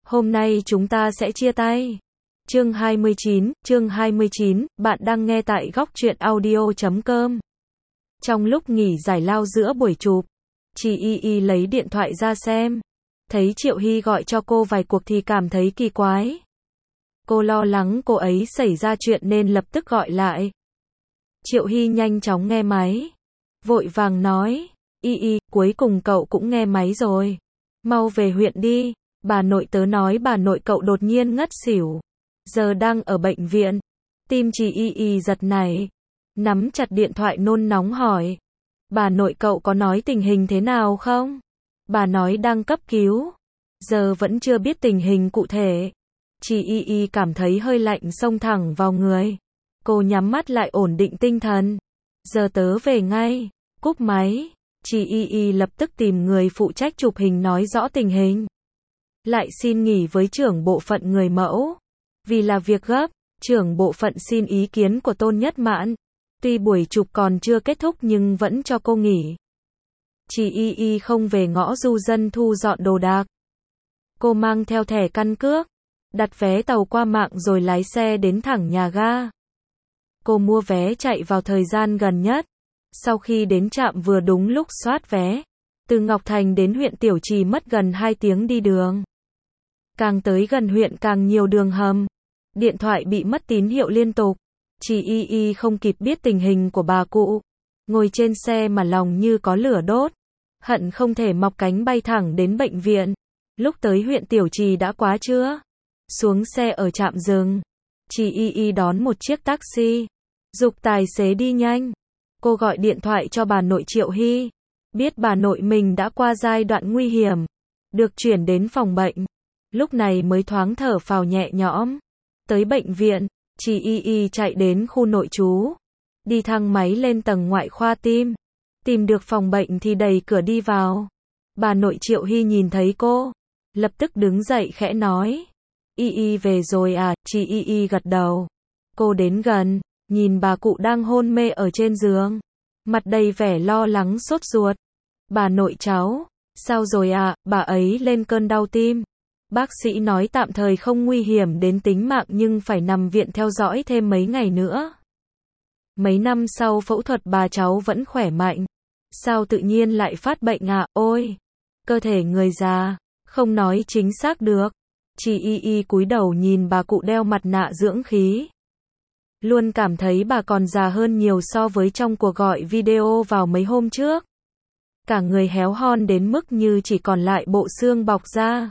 Hôm nay chúng ta sẽ chia tay. Chương 29, bạn đang nghe tại góc truyện audio.com. Trong lúc nghỉ giải lao giữa buổi chụp, chị Y lấy điện thoại ra xem. Thấy Triệu Hy gọi cho cô vài cuộc thì cảm thấy kỳ quái. Cô lo lắng cô ấy xảy ra chuyện nên lập tức gọi lại. Triệu Hy nhanh chóng nghe máy. Vội vàng nói, Y, cuối cùng cậu cũng nghe máy rồi. Mau về huyện đi. Bà nội tớ nói bà nội cậu đột nhiên ngất xỉu. Giờ đang ở bệnh viện. Tim chị Y giật nảy. Nắm chặt điện thoại nôn nóng hỏi. Bà nội cậu có nói tình hình thế nào không? Bà nói đang cấp cứu. Giờ vẫn chưa biết tình hình cụ thể. Chị Y cảm thấy hơi lạnh xông thẳng vào người. Cô nhắm mắt lại ổn định tinh thần. Giờ tớ về ngay. Cúp máy. Chị Y lập tức tìm người phụ trách chụp hình nói rõ tình hình. Lại xin nghỉ với trưởng bộ phận người mẫu. Vì là việc gấp, trưởng bộ phận xin ý kiến của Tôn Nhất Mãn. Tuy buổi chụp còn chưa kết thúc nhưng vẫn cho cô nghỉ. Chị Y không về ngõ Du Dân thu dọn đồ đạc. Cô mang theo thẻ căn cước, đặt vé tàu qua mạng rồi lái xe đến thẳng nhà ga. Cô mua vé chạy vào thời gian gần nhất. Sau khi đến trạm vừa đúng lúc soát vé. Từ Ngọc Thành đến huyện Tiểu Trì mất gần 2 tiếng đi đường. Càng tới gần huyện càng nhiều đường hầm. Điện thoại bị mất tín hiệu liên tục. Chị Y không kịp biết tình hình của bà cụ. Ngồi trên xe mà lòng như có lửa đốt. Hận không thể mọc cánh bay thẳng đến bệnh viện. Lúc tới huyện Tiểu Trì đã quá trưa. Xuống xe ở trạm dừng. Chị Y đón một chiếc taxi. Giục tài xế đi nhanh. Cô gọi điện thoại cho bà nội Triệu Hy. Biết bà nội mình đã qua giai đoạn nguy hiểm. Được chuyển đến phòng bệnh. Lúc này mới thoáng thở phào nhẹ nhõm. Tới bệnh viện, chị Y chạy đến khu nội trú. Đi thang máy lên tầng ngoại khoa tim. Tìm được phòng bệnh thì đẩy cửa đi vào. Bà nội Triệu Hy nhìn thấy cô. Lập tức đứng dậy khẽ nói. Y về rồi à, chị Y gật đầu. Cô đến gần, nhìn bà cụ đang hôn mê ở trên giường. Mặt đầy vẻ lo lắng sốt ruột. Bà nội cháu, sao rồi à, bà ấy lên cơn đau tim. Bác sĩ nói tạm thời không nguy hiểm đến tính mạng nhưng phải nằm viện theo dõi thêm mấy ngày nữa. Mấy năm sau phẫu thuật bà cháu vẫn khỏe mạnh. Sao tự nhiên lại phát bệnh à, ôi. Cơ thể người già, không nói chính xác được. Chị Y cúi đầu nhìn bà cụ đeo mặt nạ dưỡng khí. Luôn cảm thấy bà còn già hơn nhiều so với trong cuộc gọi video vào mấy hôm trước. Cả người héo hon đến mức như chỉ còn lại bộ xương bọc ra.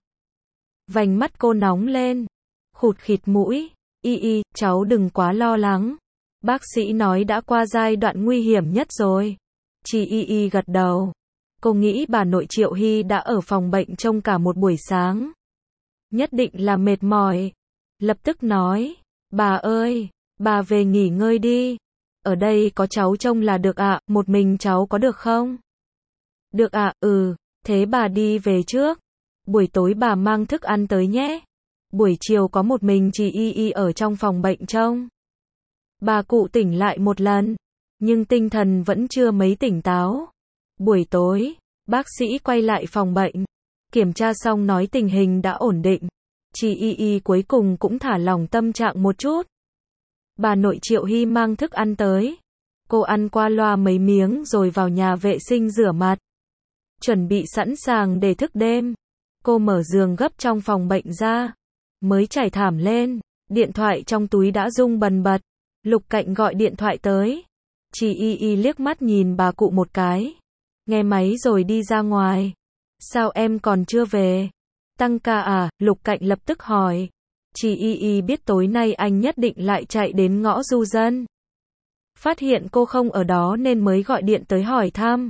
Vành mắt cô nóng lên. Khụt khịt mũi. Y, cháu đừng quá lo lắng. Bác sĩ nói đã qua giai đoạn nguy hiểm nhất rồi. Chị Y gật đầu. Cô nghĩ bà nội Triệu Hy đã ở phòng bệnh trông cả một buổi sáng. Nhất định là mệt mỏi. Lập tức nói. Bà ơi, bà về nghỉ ngơi đi. Ở đây có cháu trông là được ạ, một mình cháu có được không? Được ạ, thế bà đi về trước. Buổi tối bà mang thức ăn tới nhé. Buổi chiều có một mình chị Y ở trong phòng bệnh trông. Bà cụ tỉnh lại một lần, nhưng tinh thần vẫn chưa mấy tỉnh táo. Buổi tối, bác sĩ quay lại phòng bệnh. Kiểm tra xong nói tình hình đã ổn định. Chị Y cuối cùng cũng thả lỏng tâm trạng một chút. Bà nội Triệu Hy mang thức ăn tới. Cô ăn qua loa mấy miếng rồi vào nhà vệ sinh rửa mặt. Chuẩn bị sẵn sàng để thức đêm. Cô mở giường gấp trong phòng bệnh ra. Mới trải thảm lên. Điện thoại trong túi đã rung bần bật. Lục Cạnh gọi điện thoại tới. Chị Y liếc mắt nhìn bà cụ một cái. Nghe máy rồi đi ra ngoài. Sao em còn chưa về? Tăng ca à? Lục Cạnh lập tức hỏi. Chị Y biết tối nay anh nhất định lại chạy đến ngõ Du Dân. Phát hiện cô không ở đó nên mới gọi điện tới hỏi thăm.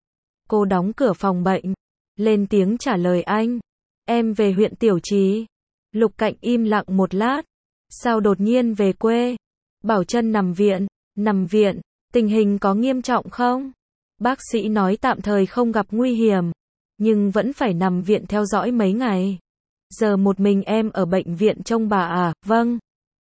Cô đóng cửa phòng bệnh. Lên tiếng trả lời anh. Em về huyện Tiểu Trì. Lục Cạnh im lặng một lát. Sao đột nhiên về quê? Bảo Trân nằm viện. Nằm viện, tình hình có nghiêm trọng không? Bác sĩ nói tạm thời không gặp nguy hiểm. Nhưng vẫn phải nằm viện theo dõi mấy ngày. Giờ một mình em ở bệnh viện trông bà à? Vâng.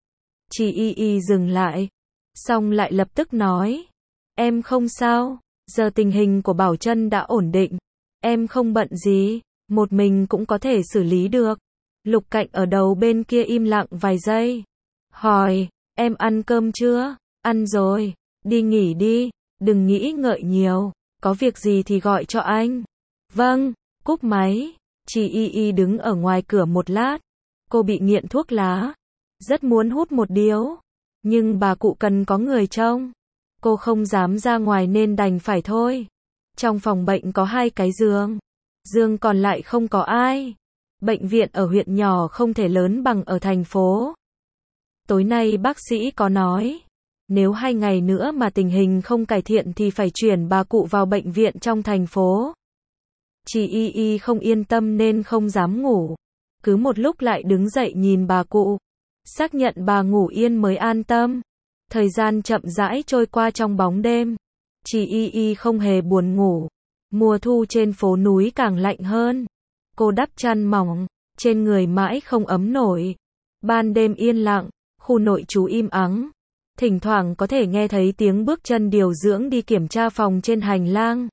Chị Y dừng lại. Xong lại lập tức nói. Em không sao. Giờ tình hình của Bảo Trân đã ổn định. Em không bận gì. Một mình cũng có thể xử lý được. Lục Cạnh ở đầu bên kia im lặng vài giây. Hỏi, em ăn cơm chưa? Ăn rồi. Đi nghỉ đi, đừng nghĩ ngợi nhiều. Có việc gì thì gọi cho anh. Vâng, cúp máy. Chị Y đứng ở ngoài cửa một lát. Cô bị nghiện thuốc lá. Rất muốn hút một điếu. Nhưng bà cụ cần có người trông. Cô không dám ra ngoài nên đành phải thôi. Trong phòng bệnh có 2 cái giường. Giường còn lại không có ai. Bệnh viện ở huyện nhỏ không thể lớn bằng ở thành phố. Tối nay bác sĩ có nói, nếu 2 ngày nữa mà tình hình không cải thiện thì phải chuyển bà cụ vào bệnh viện trong thành phố. Chị Y không yên tâm nên không dám ngủ. Cứ một lúc lại đứng dậy nhìn bà cụ. Xác nhận bà ngủ yên mới an tâm. Thời gian chậm rãi trôi qua trong bóng đêm. Chị Y không hề buồn ngủ. Mùa thu trên phố núi càng lạnh hơn. Cô đắp chăn mỏng, trên người mãi không ấm nổi. Ban đêm yên lặng, khu nội trú im ắng. Thỉnh thoảng có thể nghe thấy tiếng bước chân điều dưỡng đi kiểm tra phòng trên hành lang.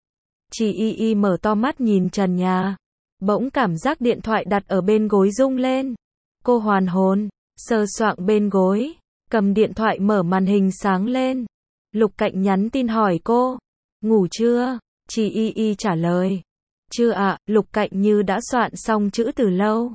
Chị Y mở to mắt nhìn trần nhà. Bỗng cảm giác điện thoại đặt ở bên gối rung lên. Cô hoàn hồn, sờ soạng bên gối, cầm điện thoại mở màn hình sáng lên. Lục Cạnh nhắn tin hỏi cô, ngủ chưa? Chị Y trả lời, chưa ạ. Lục Cạnh như đã soạn xong chữ từ lâu.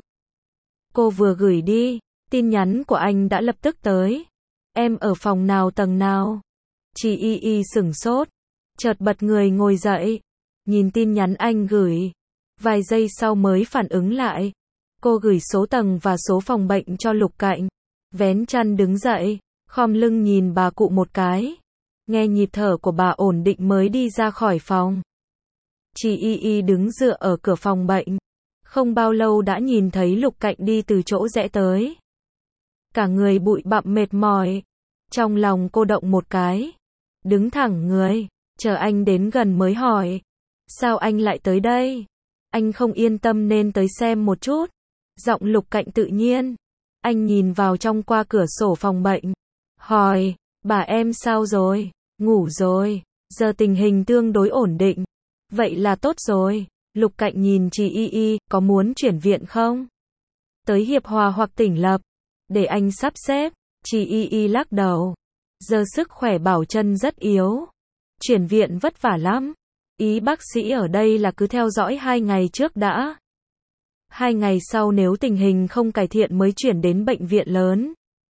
Cô vừa gửi đi, tin nhắn của anh đã lập tức tới. Em ở phòng nào tầng nào? Chị Y sửng sốt, chợt bật người ngồi dậy, nhìn tin nhắn anh gửi. Vài giây sau mới phản ứng lại. Cô gửi số tầng và số phòng bệnh cho Lục Cạnh. Vén chăn đứng dậy, khom lưng nhìn bà cụ một cái. Nghe nhịp thở của bà ổn định mới đi ra khỏi phòng. Chị Y đứng dựa ở cửa phòng bệnh. Không bao lâu đã nhìn thấy Lục Cạnh đi từ chỗ rẽ tới. Cả người bụi bặm mệt mỏi. Trong lòng cô động một cái. Đứng thẳng người, chờ anh đến gần mới hỏi. Sao anh lại tới đây? Anh không yên tâm nên tới xem một chút. Giọng Lục Cạnh tự nhiên. Anh nhìn vào trong qua cửa sổ phòng bệnh. Hỏi, bà em sao rồi? Ngủ rồi. Giờ tình hình tương đối ổn định. Vậy là tốt rồi. Lục Cạnh nhìn chị Y, có muốn chuyển viện không? Tới Hiệp Hòa hoặc Tỉnh Lập. Để anh sắp xếp. Chị Y lắc đầu. Giờ sức khỏe bảo chân rất yếu. Chuyển viện vất vả lắm. Ý bác sĩ ở đây là cứ theo dõi 2 ngày trước đã. 2 ngày sau nếu tình hình không cải thiện mới chuyển đến bệnh viện lớn.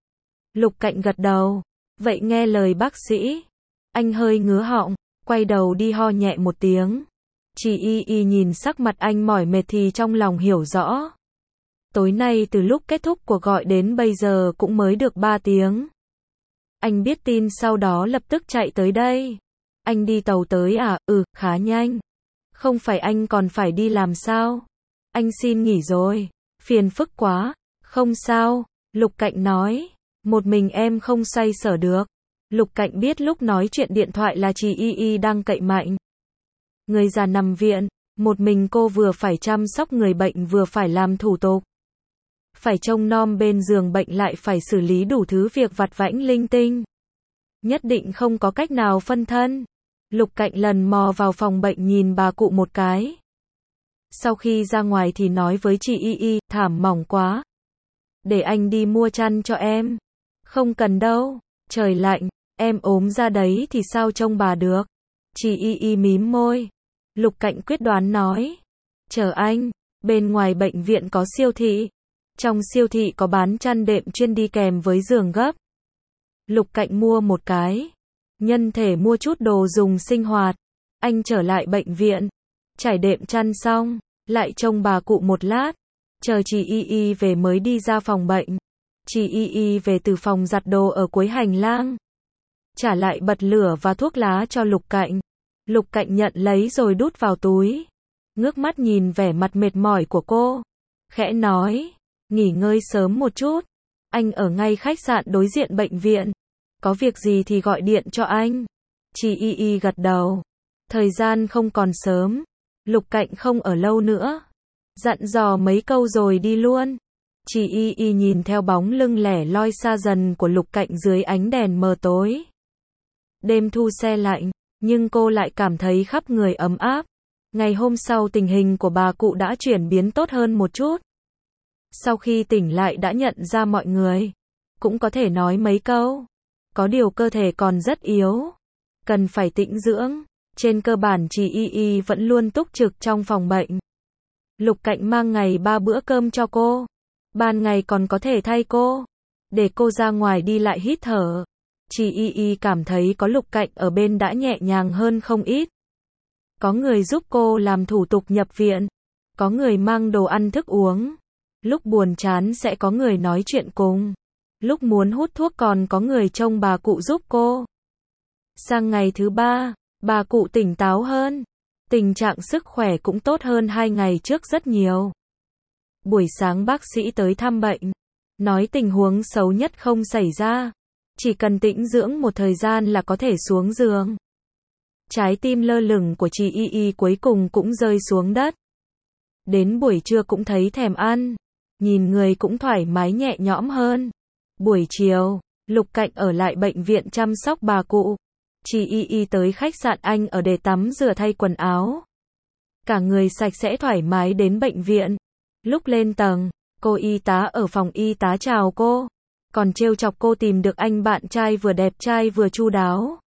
Lục Cạnh gật đầu. Vậy nghe lời bác sĩ. Anh hơi ngứa họng, quay đầu đi ho nhẹ một tiếng. Chị Y nhìn sắc mặt anh mỏi mệt thì trong lòng hiểu rõ. Tối nay từ lúc kết thúc cuộc gọi đến bây giờ cũng mới được 3 tiếng. Anh biết tin sau đó lập tức chạy tới đây. Anh đi tàu tới à? Khá nhanh. Không phải anh còn phải đi làm sao? Anh xin nghỉ rồi. Phiền phức quá. Không sao, Lục Cạnh nói. Một mình em không xoay sở được. Lục Cạnh biết lúc nói chuyện điện thoại là chị Y đang cậy mạnh. Người già nằm viện, một mình cô vừa phải chăm sóc người bệnh vừa phải làm thủ tục. Phải trông nom bên giường bệnh lại phải xử lý đủ thứ việc vặt vãnh linh tinh. Nhất định không có cách nào phân thân. Lục Cạnh lần mò vào phòng bệnh nhìn bà cụ một cái. Sau khi ra ngoài thì nói với chị Y, thảm mỏng quá. Để anh đi mua chăn cho em. Không cần đâu, trời lạnh, em ốm ra đấy thì sao trông bà được. Chị Y mím môi. Lục Cạnh quyết đoán nói. Chờ anh, bên ngoài bệnh viện có siêu thị. Trong siêu thị có bán chăn đệm chuyên đi kèm với giường gấp. Lục Cạnh mua một cái. Nhân thể mua chút đồ dùng sinh hoạt. Anh trở lại bệnh viện. Trải đệm chăn xong, lại trông bà cụ một lát. Chờ chị Y về mới đi ra phòng bệnh. Chị Y về từ phòng giặt đồ ở cuối hành lang. Trả lại bật lửa và thuốc lá cho Lục Cạnh. Lục Cạnh nhận lấy rồi đút vào túi. Ngước mắt nhìn vẻ mặt mệt mỏi của cô. Khẽ nói, nghỉ ngơi sớm một chút. Anh ở ngay khách sạn đối diện bệnh viện. Có việc gì thì gọi điện cho anh. Chị Y gật đầu. Thời gian không còn sớm. Lục Cạnh không ở lâu nữa. Dặn dò mấy câu rồi đi luôn. Chị Y nhìn theo bóng lưng lẻ loi xa dần của Lục Cạnh dưới ánh đèn mờ tối. Đêm thu se lạnh, nhưng cô lại cảm thấy khắp người ấm áp. Ngày hôm sau tình hình của bà cụ đã chuyển biến tốt hơn một chút. Sau khi tỉnh lại đã nhận ra mọi người. Cũng có thể nói mấy câu. Có điều cơ thể còn rất yếu. Cần phải tĩnh dưỡng. Trên cơ bản chị Y vẫn luôn túc trực trong phòng bệnh. Lục Cạnh mang ngày 3 bữa cơm cho cô. Ban ngày còn có thể thay cô. Để cô ra ngoài đi lại hít thở. Chị Y cảm thấy có Lục Cạnh ở bên đã nhẹ nhàng hơn không ít. Có người giúp cô làm thủ tục nhập viện. Có người mang đồ ăn thức uống. Lúc buồn chán sẽ có người nói chuyện cùng. Lúc muốn hút thuốc còn có người trông bà cụ giúp cô. Sang ngày thứ 3, bà cụ tỉnh táo hơn. Tình trạng sức khỏe cũng tốt hơn 2 ngày trước rất nhiều. Buổi sáng bác sĩ tới thăm bệnh. Nói tình huống xấu nhất không xảy ra. Chỉ cần tĩnh dưỡng một thời gian là có thể xuống giường. Trái tim lơ lửng của chị Y cuối cùng cũng rơi xuống đất. Đến buổi trưa cũng thấy thèm ăn. Nhìn người cũng thoải mái nhẹ nhõm hơn. Buổi chiều, Lục Cạnh ở lại bệnh viện chăm sóc bà cụ. Chị Y tới khách sạn anh ở để tắm rửa thay quần áo. Cả người sạch sẽ thoải mái đến bệnh viện. Lúc lên tầng, cô y tá ở phòng y tá chào cô. Còn trêu chọc cô tìm được anh bạn trai vừa đẹp trai vừa chu đáo.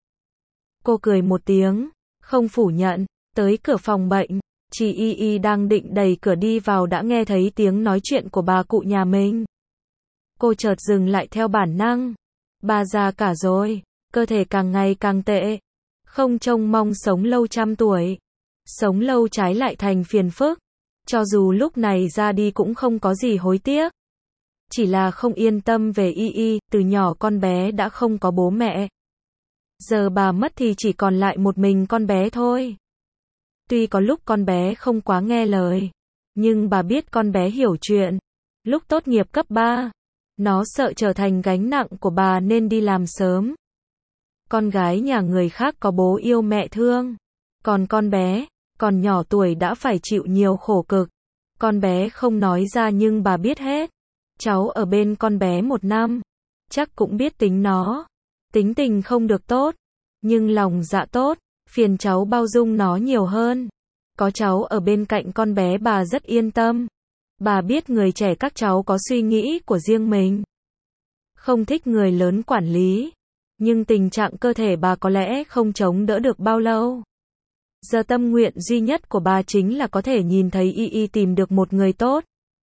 Cô cười một tiếng, không phủ nhận, tới cửa phòng bệnh. Chị Y đang định đẩy cửa đi vào đã nghe thấy tiếng nói chuyện của bà cụ nhà mình. Cô chợt dừng lại theo bản năng. Bà già cả rồi, cơ thể càng ngày càng tệ. Không trông mong sống lâu trăm tuổi. Sống lâu trái lại thành phiền phức. Cho dù lúc này ra đi cũng không có gì hối tiếc. Chỉ là không yên tâm về Y, từ nhỏ con bé đã không có bố mẹ. Giờ bà mất thì chỉ còn lại một mình con bé thôi. Tuy có lúc con bé không quá nghe lời, nhưng bà biết con bé hiểu chuyện. Lúc tốt nghiệp cấp 3, nó sợ trở thành gánh nặng của bà nên đi làm sớm. Con gái nhà người khác có bố yêu mẹ thương. Còn con bé, còn nhỏ tuổi đã phải chịu nhiều khổ cực. Con bé không nói ra nhưng bà biết hết. Cháu ở bên con bé 1 năm, chắc cũng biết tính nó. Tính tình không được tốt, nhưng lòng dạ tốt, phiền cháu bao dung nó nhiều hơn. Có cháu ở bên cạnh con bé bà rất yên tâm. Bà biết người trẻ các cháu có suy nghĩ của riêng mình. Không thích người lớn quản lý. Nhưng tình trạng cơ thể bà có lẽ không chống đỡ được bao lâu. Giờ tâm nguyện duy nhất của bà chính là có thể nhìn thấy Y tìm được một người tốt.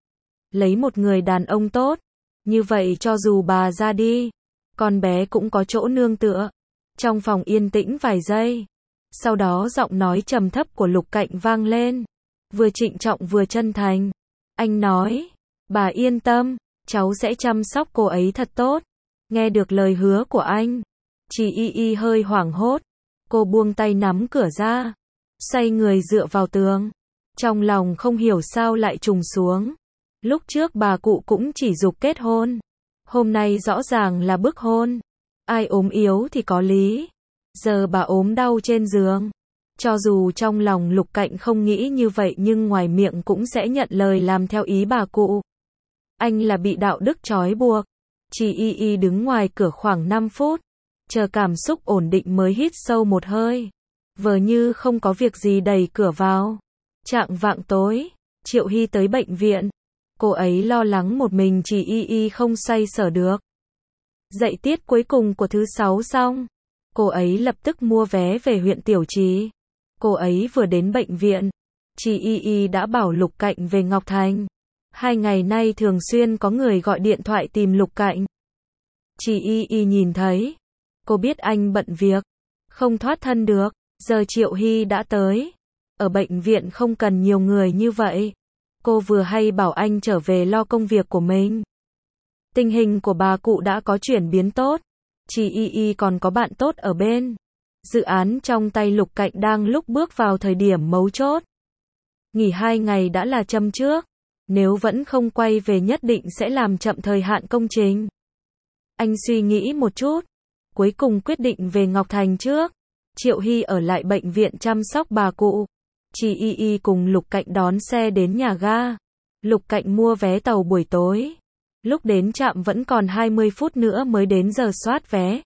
Lấy một người đàn ông tốt. Như vậy cho dù bà ra đi, con bé cũng có chỗ nương tựa. Trong phòng yên tĩnh vài giây. Sau đó giọng nói trầm thấp của Lục Cạnh vang lên. Vừa trịnh trọng vừa chân thành. Anh nói, bà yên tâm, cháu sẽ chăm sóc cô ấy thật tốt. Nghe được lời hứa của anh, chị Y hơi hoảng hốt. Cô buông tay nắm cửa ra, xoay người dựa vào tường. Trong lòng không hiểu sao lại trùng xuống. Lúc trước bà cụ cũng chỉ giục kết hôn. Hôm nay rõ ràng là bức hôn. Ai ốm yếu thì có lý. Giờ bà ốm đau trên giường. Cho dù trong lòng Lục Cạnh không nghĩ như vậy nhưng ngoài miệng cũng sẽ nhận lời làm theo ý bà cụ. Anh là bị đạo đức trói buộc. Chị Y đứng ngoài cửa khoảng 5 phút. Chờ cảm xúc ổn định mới hít sâu một hơi. Vờ như không có việc gì đẩy cửa vào. Chạng vạng tối, Triệu Hy tới bệnh viện. Cô ấy lo lắng một mình chị Y không xoay sở được. Dạy tiết cuối cùng của thứ 6 xong. Cô ấy lập tức mua vé về huyện Tiểu Trì. Cô ấy vừa đến bệnh viện. Chị Y đã bảo Lục Cạnh về Ngọc Thành. 2 ngày nay thường xuyên có người gọi điện thoại tìm Lục Cạnh. Chị Y nhìn thấy. Cô biết anh bận việc. Không thoát thân được. Giờ Triệu Hy đã tới. Ở bệnh viện không cần nhiều người như vậy. Cô vừa hay bảo anh trở về lo công việc của mình. Tình hình của bà cụ đã có chuyển biến tốt. Chị Y còn có bạn tốt ở bên. Dự án trong tay Lục Cạnh đang lúc bước vào thời điểm mấu chốt. Nghỉ 2 ngày đã là châm trước. Nếu vẫn không quay về nhất định sẽ làm chậm thời hạn công trình. Anh suy nghĩ một chút. Cuối cùng quyết định về Ngọc Thành trước. Triệu Hy ở lại bệnh viện chăm sóc bà cụ. Chị Y cùng Lục Cạnh đón xe đến nhà ga. Lục Cạnh mua vé tàu buổi tối. Lúc đến trạm vẫn còn 20 phút nữa mới đến giờ soát vé.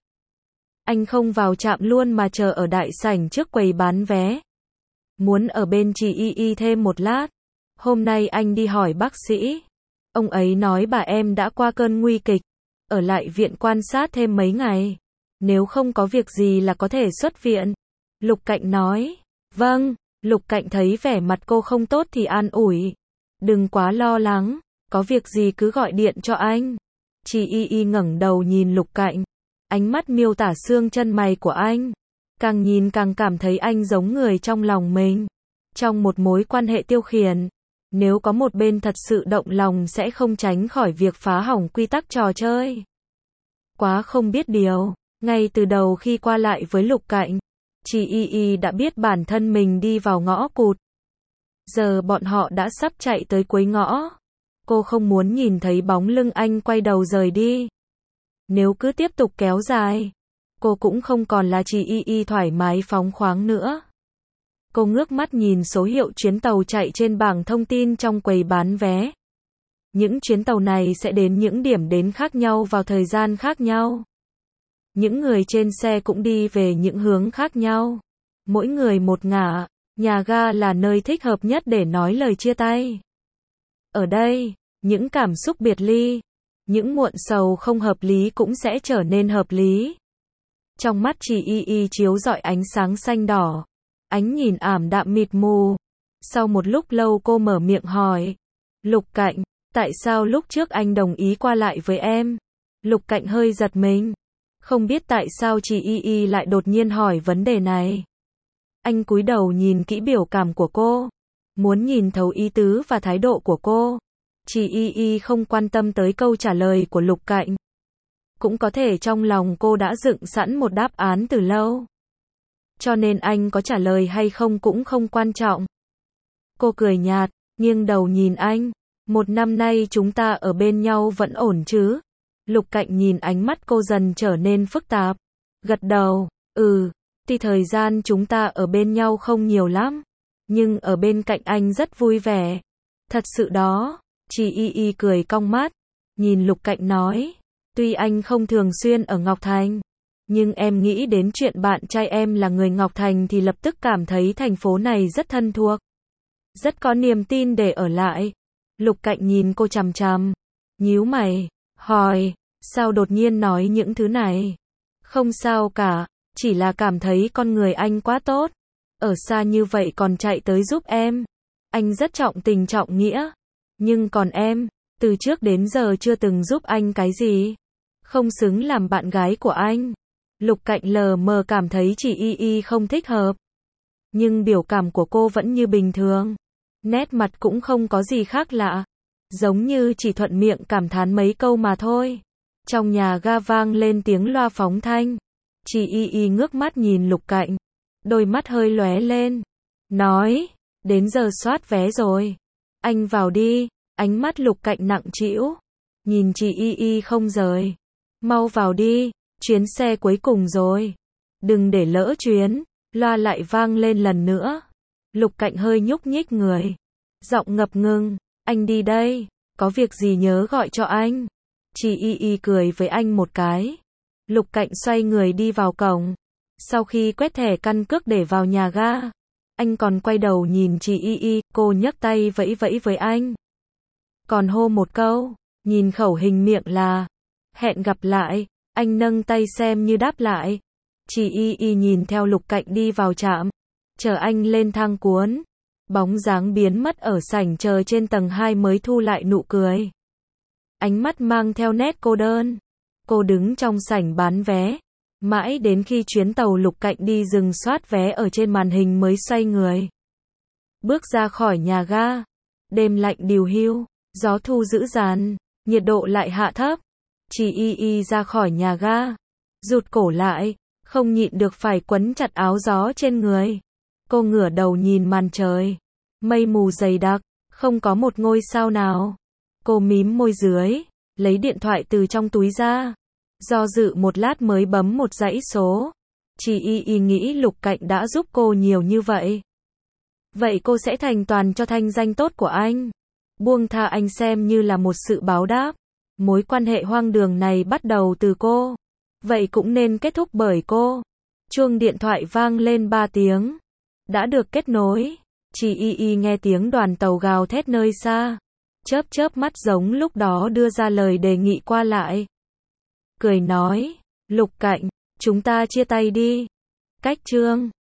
Anh không vào trạm luôn mà chờ ở đại sảnh trước quầy bán vé. Muốn ở bên chị Y thêm một lát. Hôm nay anh đi hỏi bác sĩ. Ông ấy nói bà em đã qua cơn nguy kịch, ở lại viện quan sát thêm mấy ngày. Nếu không có việc gì là có thể xuất viện. Lục Cạnh nói. Vâng, Lục Cạnh thấy vẻ mặt cô không tốt thì an ủi. Đừng quá lo lắng, có việc gì cứ gọi điện cho anh. Chị Y ngẩng đầu nhìn Lục Cạnh. Ánh mắt miêu tả xương chân mày của anh. Càng nhìn càng cảm thấy anh giống người trong lòng mình. Trong một mối quan hệ tiêu khiển, nếu có một bên thật sự động lòng sẽ không tránh khỏi việc phá hỏng quy tắc trò chơi. Quá không biết điều, ngay từ đầu khi qua lại với Lục Cạnh, chị Y đã biết bản thân mình đi vào ngõ cụt. Giờ bọn họ đã sắp chạy tới cuối ngõ. Cô không muốn nhìn thấy bóng lưng anh quay đầu rời đi. Nếu cứ tiếp tục kéo dài, cô cũng không còn là chị Y thoải mái phóng khoáng nữa. Cô ngước mắt nhìn số hiệu chuyến tàu chạy trên bảng thông tin trong quầy bán vé. Những chuyến tàu này sẽ đến những điểm đến khác nhau vào thời gian khác nhau. Những người trên xe cũng đi về những hướng khác nhau. Mỗi người một ngả, nhà ga là nơi thích hợp nhất để nói lời chia tay. Ở đây, những cảm xúc biệt ly, những muộn sầu không hợp lý cũng sẽ trở nên hợp lý. Trong mắt chị Y chiếu rọi ánh sáng xanh đỏ. Ánh nhìn ảm đạm mịt mù. Sau một lúc lâu cô mở miệng hỏi. Lục Cạnh, tại sao lúc trước anh đồng ý qua lại với em? Lục Cạnh hơi giật mình. Không biết tại sao chị Y lại đột nhiên hỏi vấn đề này. Anh cúi đầu nhìn kỹ biểu cảm của cô. Muốn nhìn thấu ý tứ và thái độ của cô. Chị Y không quan tâm tới câu trả lời của Lục Cạnh. Cũng có thể trong lòng cô đã dựng sẵn một đáp án từ lâu. Cho nên anh có trả lời hay không cũng không quan trọng. Cô cười nhạt, nghiêng đầu nhìn anh. 1 năm nay chúng ta ở bên nhau vẫn ổn chứ? Lục Cạnh nhìn ánh mắt cô dần trở nên phức tạp. Gật đầu, thì thời gian chúng ta ở bên nhau không nhiều lắm. Nhưng ở bên cạnh anh rất vui vẻ. Thật sự đó, chị Y cười cong mắt. Nhìn Lục Cạnh nói, tuy anh không thường xuyên ở Ngọc Thành. Nhưng em nghĩ đến chuyện bạn trai em là người Ngọc Thành thì lập tức cảm thấy thành phố này rất thân thuộc. Rất có niềm tin để ở lại. Lục Cạnh nhìn cô chằm chằm. Nhíu mày, hỏi, sao đột nhiên nói những thứ này? Không sao cả, chỉ là cảm thấy con người anh quá tốt. Ở xa như vậy còn chạy tới giúp em. Anh rất trọng tình trọng nghĩa. Nhưng còn em, từ trước đến giờ chưa từng giúp anh cái gì. Không xứng làm bạn gái của anh. Lục Cạnh lờ mờ cảm thấy chị Y không thích hợp. Nhưng biểu cảm của cô vẫn như bình thường. Nét mặt cũng không có gì khác lạ. Giống như chỉ thuận miệng cảm thán mấy câu mà thôi. Trong nhà ga vang lên tiếng loa phóng thanh. Chị Y ngước mắt nhìn Lục Cạnh. Đôi mắt hơi lóe lên. Nói, đến giờ soát vé rồi. Anh vào đi. Ánh mắt Lục Cạnh nặng trĩu. Nhìn chị Y không rời. Mau vào đi. Chuyến xe cuối cùng rồi. Đừng để lỡ chuyến. Loa lại vang lên lần nữa. Lục Cạnh hơi nhúc nhích người. Giọng ngập ngừng. Anh đi đây. Có việc gì nhớ gọi cho anh. Chị Y cười với anh một cái. Lục Cạnh xoay người đi vào cổng. Sau khi quét thẻ căn cước để vào nhà ga, anh còn quay đầu nhìn chị Y. Cô nhấc tay vẫy vẫy với anh. Còn hô một câu. Nhìn khẩu hình miệng là hẹn gặp lại. Anh nâng tay xem như đáp lại. Chị Y nhìn theo Lục Cạnh đi vào trạm. Chờ anh lên thang cuốn. Bóng dáng biến mất ở sảnh chờ trên tầng 2 mới thu lại nụ cười. Ánh mắt mang theo nét cô đơn. Cô đứng trong sảnh bán vé. Mãi đến khi chuyến tàu Lục Cạnh đi dừng soát vé ở trên màn hình mới xoay người. Bước ra khỏi nhà ga. Đêm lạnh đìu hiu. Gió thu dữ dằn. Nhiệt độ lại hạ thấp. Chị Y ra khỏi nhà ga. Rụt cổ lại. Không nhịn được phải quấn chặt áo gió trên người. Cô ngửa đầu nhìn màn trời. Mây mù dày đặc. Không có một ngôi sao nào. Cô mím môi dưới. Lấy điện thoại từ trong túi ra. Do dự một lát mới bấm một dãy số. Chị Y nghĩ Lục Cạnh đã giúp cô nhiều như vậy. Vậy cô sẽ thành toàn cho thanh danh tốt của anh. Buông tha anh xem như là một sự báo đáp. Mối quan hệ hoang đường này bắt đầu từ cô. Vậy cũng nên kết thúc bởi cô. Chuông điện thoại vang lên 3 tiếng. Đã được kết nối. Chị Y nghe tiếng đoàn tàu gào thét nơi xa. chớp chớp mắt giống lúc đó đưa ra lời đề nghị qua lại. Cười nói, Lục Cạnh, chúng ta chia tay đi. Cách Trương